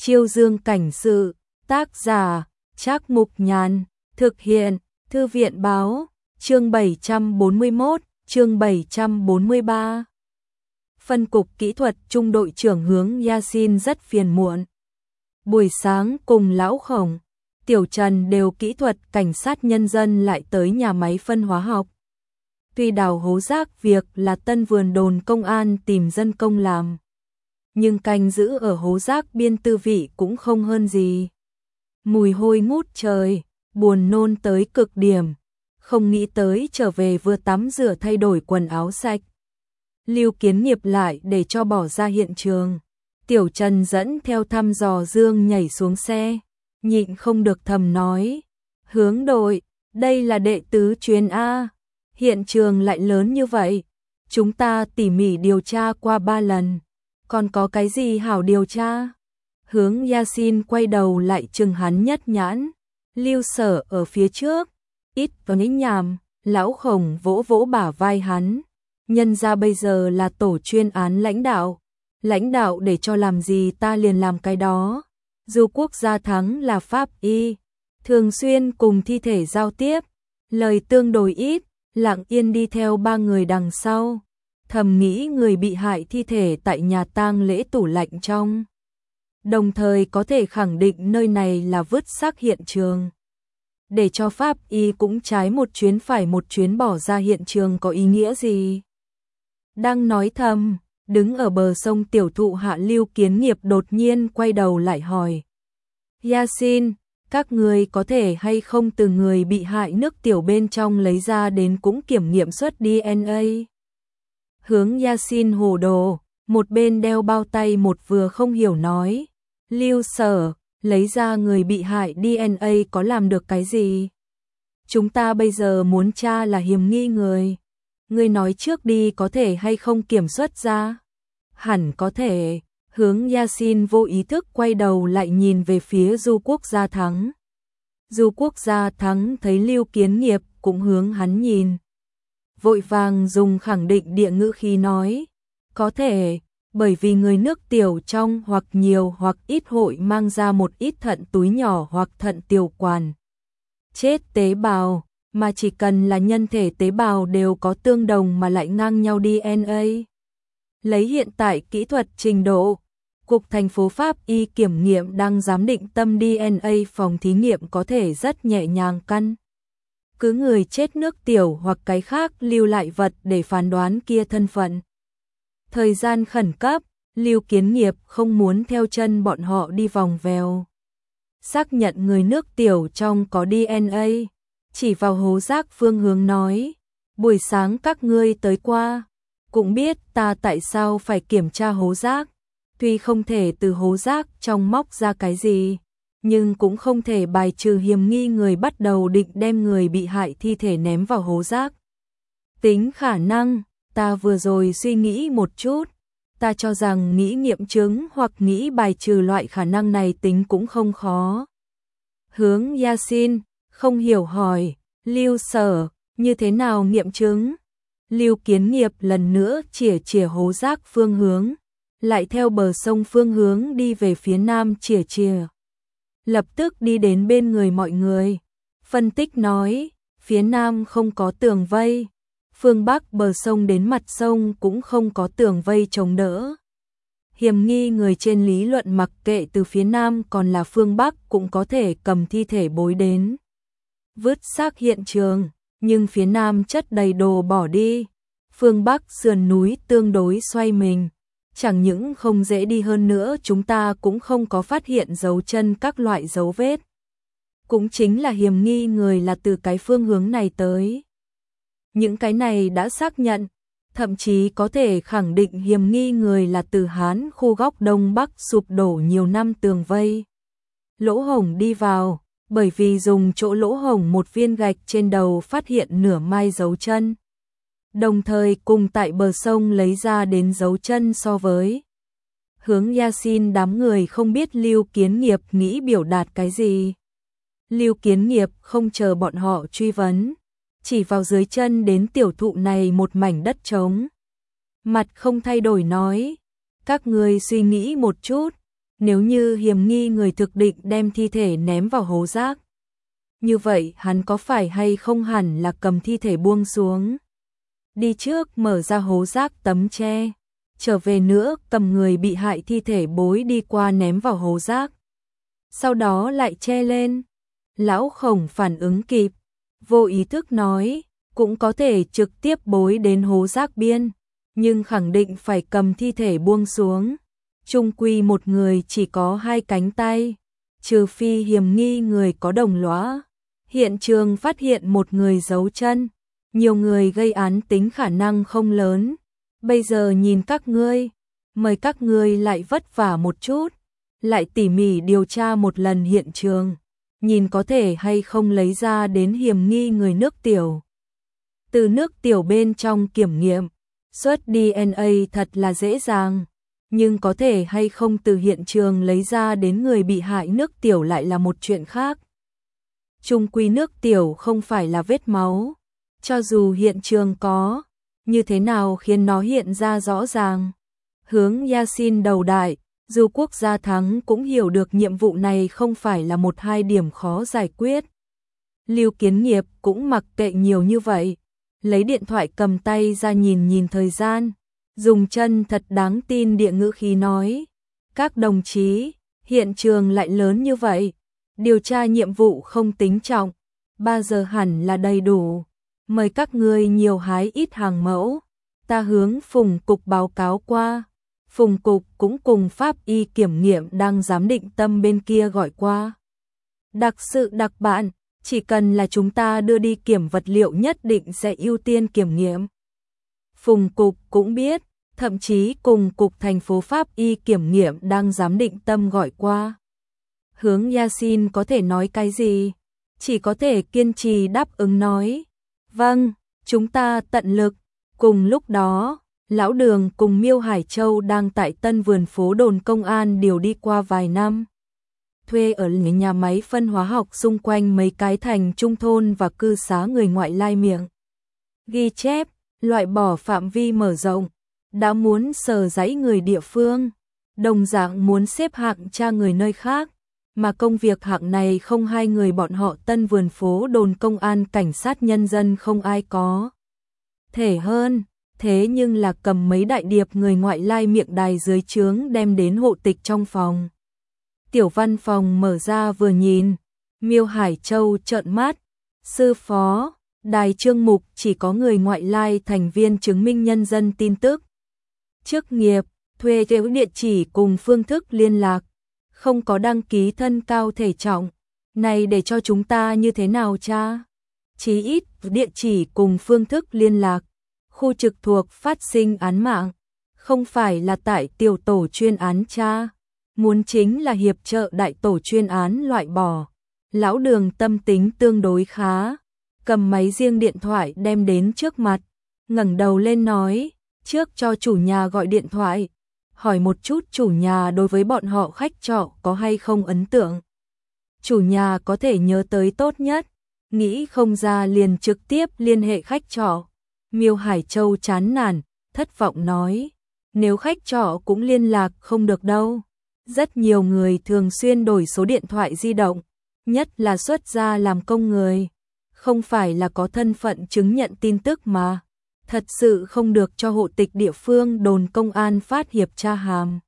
Chiêu Dương cảnh sự, tác giả, Trác Mục Nhàn, thực hiện, Thư viện báo, chương 741, chương 743. Phân cục kỹ thuật trung đội trưởng Hướng Yasin rất phiền muộn. Buổi sáng cùng Lão Khổng, Tiểu Trần đều kỹ thuật cảnh sát nhân dân lại tới nhà máy phân hóa học. Tuy đào hố rác việc là Tân Vườn đồn công an tìm dân công làm, nhưng canh giữ ở hố rác biên tư vị cũng không hơn gì. Mùi hôi ngút trời, buồn nôn tới cực điểm, không nghĩ tới trở về vừa tắm rửa thay đổi quần áo sạch. Lưu Kiến Nghiệp lại để cho bỏ ra hiện trường. Tiểu Trần dẫn theo thăm dò Dương nhảy xuống xe, nhịn không được thầm nói: Hướng đội, đây là đệ tứ chuyến A, hiện trường lại lớn như vậy, chúng ta tỉ mỉ điều tra qua 3 lần, còn có cái gì hảo điều tra? Hướng Yasin quay đầu lại chừng hắn nhất nhãn. Lưu Sở ở phía trước, ít có nhích nhảm. Lão Khổng vỗ vỗ bả vai hắn, nhân ra bây giờ là tổ chuyên án lãnh đạo để cho làm gì ta liền làm cái đó. Dù Quốc gia thắng là pháp y, thường xuyên cùng thi thể giao tiếp, lời tương đối ít, lặng yên đi theo 3 người đằng sau, thầm nghĩ người bị hại thi thể tại nhà tang lễ tủ lạnh trong, đồng thời có thể khẳng định nơi này là vứt xác hiện trường. Để cho pháp y cũng trái một chuyến phải một chuyến bỏ ra hiện trường có ý nghĩa gì? Đang nói thầm, đứng ở bờ sông tiểu thụ hạ Lưu Kiến Nghiệp đột nhiên quay đầu lại hỏi: Yasin, các người có thể hay không từ người bị hại nước tiểu bên trong lấy ra đến cũng kiểm nghiệm xuất DNA? Hướng Yasin hồ đồ, một bên đeo bao tay một vừa không hiểu nói: Lưu Sở, lấy ra người bị hại DNA có làm được cái gì? Chúng ta bây giờ muốn tra là hiểm nghi người. Ngươi nói trước đi, có thể hay không kiểm soát ra? Hẳn có thể. Hướng Yasin vô ý thức quay đầu lại nhìn về phía Du Quốc Gia Thắng. Du Quốc Gia Thắng thấy Lưu Kiến Nghiệp cũng hướng hắn nhìn, vội vàng dùng khẳng định địa ngữ khí nói: có thể, bởi vì người nước tiểu trong hoặc nhiều hoặc ít hội mang ra một ít thận túi nhỏ hoặc thận tiểu quản chết tế bào, mà chỉ cần là nhân thể tế bào đều có tương đồng mà lại ngang nhau DNA. Lấy hiện tại kỹ thuật trình độ, Cục thành phố Pháp y kiểm nghiệm đang giám định tâm DNA phòng thí nghiệm có thể rất nhẹ nhàng căn cứ người chết nước tiểu hoặc cái khác lưu lại vật để phán đoán kia thân phận. Thời gian khẩn cấp, Lưu Kiến Nghiệp không muốn theo chân bọn họ đi vòng vèo. Xác nhận người nước tiểu trong có DNA, chỉ vào hố rác phương hướng nói: buổi sáng các ngươi tới qua, cũng biết ta tại sao phải kiểm tra hố rác. Tuy không thể từ hố rác trong móc ra cái gì, nhưng cũng không thể bài trừ hiểm nghi người bắt đầu định đem người bị hại thi thể ném vào hố rác. Tính khả năng, ta vừa rồi suy nghĩ một chút, ta cho rằng nghĩ nghiệm chứng hoặc nghĩ bài trừ loại khả năng này tính cũng không khó. Hướng Yasin không hiểu hỏi: Lưu Sở, như thế nào nghiệm chứng? Lưu Kiến Nghiệp lần nữa chìa hố rác phương hướng, lại theo bờ sông phương hướng đi về phía nam chìa. Lập tức đi đến bên người mọi người, phân tích nói: phía nam không có tường vây, phương bắc bờ sông đến mặt sông cũng không có tường vây chống đỡ. Hiểm nghi người trên lý luận mặc kệ từ phía nam còn là phương bắc cũng có thể cầm thi thể bối đến vứt xác hiện trường, nhưng phía nam chất đầy đồ bỏ đi, phương bắc sườn núi tương đối xoay mình, chẳng những không dễ đi hơn nữa chúng ta cũng không có phát hiện dấu chân các loại dấu vết. Cũng chính là hiểm nghi người là từ cái phương hướng này tới. Những cái này đã xác nhận, thậm chí có thể khẳng định hiểm nghi người là từ Hán khu góc Đông Bắc sụp đổ nhiều năm tường vây. Lỗ hổng đi vào, bởi vì dùng chỗ lỗ hổng một viên gạch trên đầu phát hiện nửa mai dấu chân. Đồng thời cùng tại bờ sông lấy ra đến dấu chân so với. Hướng Yasin đám người không biết Lưu Kiến Nghiệp nghĩ biểu đạt cái gì. Lưu Kiến Nghiệp không chờ bọn họ truy vấn, chỉ vào dưới chân đến tiểu thụ này một mảnh đất trống. Mặt không thay đổi nói: các người suy nghĩ một chút, Nếu như hiểm nghi người thực định đem thi thể ném vào hố rác, như vậy hắn có phải hay không hẳn là cầm thi thể buông xuống, đi trước mở ra hố rác tấm che, trở về nữa cầm người bị hại thi thể bối đi qua ném vào hố rác, sau đó lại che lên. Lão Khổng phản ứng kịp, vô ý thức nói, cũng có thể trực tiếp bối đến hố rác biên, nhưng khẳng định phải cầm thi thể buông xuống. Chung quy một người chỉ có 2 cánh tay, trừ phi hiểm nghi người có đồng lõa. Hiện trường phát hiện một người giấu chân, nhiều người gây án tính khả năng không lớn. Bây giờ nhìn các ngươi, mời các ngươi lại vất vả một chút, lại tỉ mỉ điều tra một lần hiện trường, nhìn có thể hay không lấy ra đến hiểm nghi người nước tiểu. Từ nước tiểu bên trong kiểm nghiệm, xuất DNA thật là dễ dàng, nhưng có thể hay không từ hiện trường lấy ra đến người bị hại nước tiểu lại là một chuyện khác. Chung quy nước tiểu không phải là vết máu, cho dù hiện trường có, như thế nào khiến nó hiện ra rõ ràng. Hướng Yasin đầu đại, dù quốc gia thắng cũng hiểu được nhiệm vụ này không phải là 1-2 điểm khó giải quyết. Lưu Kiến Nghiệp cũng mặc kệ nhiều như vậy, lấy điện thoại cầm tay ra nhìn thời gian, dùng chân thật đáng tin địa ngữ khí nói, các đồng chí, hiện trường lại lớn như vậy, điều tra nhiệm vụ không tính trọng, 3 giờ hẳn là đầy đủ, mời các ngươi nhiều hái ít hàng mẫu, ta hướng Phùng Cục báo cáo qua. Phùng Cục cũng cùng pháp y kiểm nghiệm đang giám định tâm bên kia gọi qua. Đặc sự đặc bạn, chỉ cần là chúng ta đưa đi kiểm vật liệu nhất định sẽ ưu tiên kiểm nghiệm. Phùng Cục cũng biết, thậm chí cùng Cục thành phố pháp y kiểm nghiệm đang giám định tâm gọi qua. Hướng Yasin có thể nói cái gì? Chỉ có thể kiên trì đáp ứng nói. Vâng, chúng ta tận lực. Cùng lúc đó, Lão Đường cùng Miêu Hải Châu đang tại Tân Vườn phố đồn công an điều đi qua vài năm. Thuê ở nhà máy phân hóa học xung quanh mấy cái thành trung thôn và cư xá người ngoại lai miệng. Ghi chép, loại bỏ phạm vi mở rộng, đã muốn sờ dãy người địa phương, đồng dạng muốn xếp hạng tra người nơi khác, mà công việc hạng này không 2 người bọn họ Tân Vườn phố đồn công an cảnh sát nhân dân không ai có thể hơn. Thế nhưng là cầm mấy đại điệp người ngoại lai miệng đài dưới trướng đem đến hộ tịch trong phòng. Tiểu văn phòng mở ra vừa nhìn, Miêu Hải Châu trợn mắt, sư phó, đài chương mục chỉ có người ngoại lai thành viên chứng minh nhân dân tin tức. Chức nghiệp, thuê theo địa chỉ cùng phương thức liên lạc, không có đăng ký thân cao thể trọng, này để cho chúng ta như thế nào cha? Chí ít địa chỉ cùng phương thức liên lạc. Khu trực thuộc phát sinh án mạng, không phải là tại tiểu tổ chuyên án cha, muốn chính là hiệp trợ đại tổ chuyên án loại bỏ. Lão Đường tâm tính tương đối khá, cầm máy riêng điện thoại đem đến trước mặt, ngẩng đầu lên nói, trước cho chủ nhà gọi điện thoại, hỏi một chút chủ nhà đối với bọn họ khách trọ có hay không ấn tượng. Chủ nhà có thể nhớ tới tốt nhất, nghĩ không ra liền trực tiếp liên hệ khách trọ. Miêu Hải Châu chán nản, thất vọng nói, nếu khách trọ cũng liên lạc không được đâu. Rất nhiều người thường xuyên đổi số điện thoại di động, nhất là xuất gia làm công người, không phải là có thân phận chứng nhận tin tức mà, thật sự không được cho hộ tịch địa phương đồn công an phát hiệp tra hàm.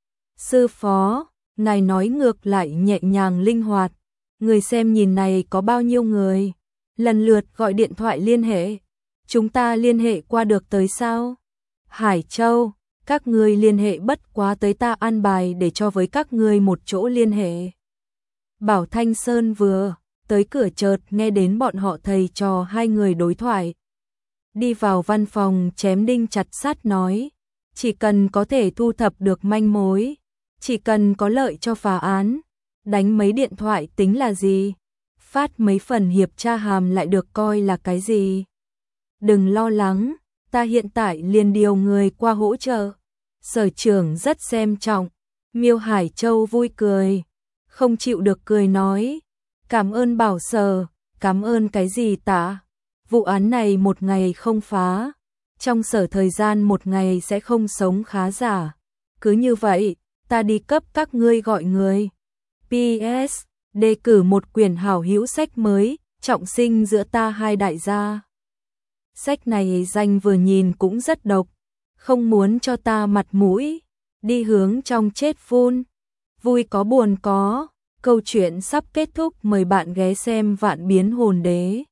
Sư phó, ngài nói ngược lại nhẹ nhàng linh hoạt, người xem nhìn này có bao nhiêu người, lần lượt gọi điện thoại liên hệ. Chúng ta liên hệ qua được tới sao? Hải Châu, các ngươi liên hệ bất quá tới ta an bài để cho với các ngươi một chỗ liên hệ. Bảo Thanh Sơn vừa tới cửa chợt nghe đến bọn họ thầy trò 2 người đối thoại. Đi vào văn phòng chém đinh chặt sắt nói, chỉ cần có thể thu thập được manh mối, chỉ cần có lợi cho phá án, đánh mấy điện thoại tính là gì? Phát mấy phần hiệp tra hàm lại được coi là cái gì? Đừng lo lắng, ta hiện tại liền điều người qua hỗ trợ. Sở trưởng rất xem trọng. Miêu Hải Châu vui cười, không chịu được cười nói, cảm ơn Bảo Sở, cảm ơn cái gì tạ? Vụ án này 1 ngày không phá, trong sở thời gian 1 ngày sẽ không sống khá giả. Cứ như vậy, ta đi cấp các ngươi gọi người. PS, đề cử một quyển hảo hữu sách mới, trọng sinh giữa ta hai đại gia. Sách này danh vừa nhìn cũng rất độc, không muốn cho ta mặt mũi, đi hướng trong chết phun. Vui có buồn có, câu chuyện sắp kết thúc, mời bạn ghé xem Vạn Biến Hồn Đế.